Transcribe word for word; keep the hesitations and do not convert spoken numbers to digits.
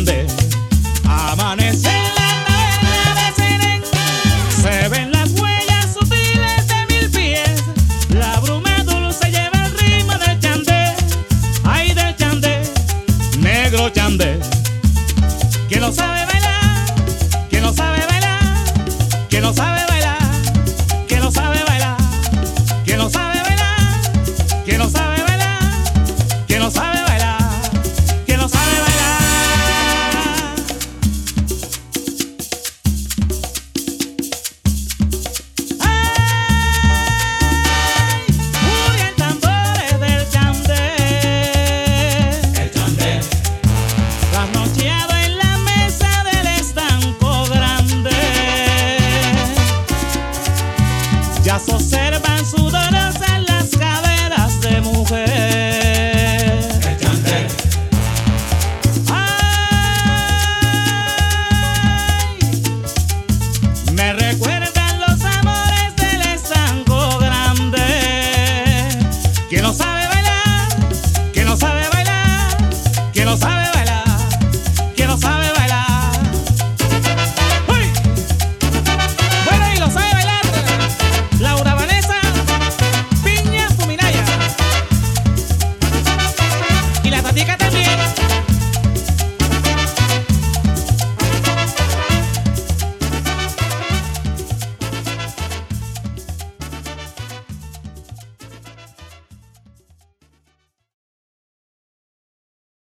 chandé. Amanece en la taberna de Serén, se ven las huellas sutiles de mil pies. La bruma dulce lleva el ritmo del chandé, ay del chandé, negro chandé. ¿Quién no sabe bailar? ¿Quién no sabe bailar? ¿Quién no sabe bailar? ¿Quién no sabe bailar? ¿Quién no sabe bailar? ¿Quién no sabe bailar? ¿Quién no sabe bailar? ¿Quién no sabe bailar? Ya se observan sudorosas las caderas de mujer. El chandé. Ay, me recuerdan los amores del estanco grande. ¿Quién no sabe bailar? ¿Quién no sabe bailar? ¿Quién no sabe bailar? ¿Quién no sabe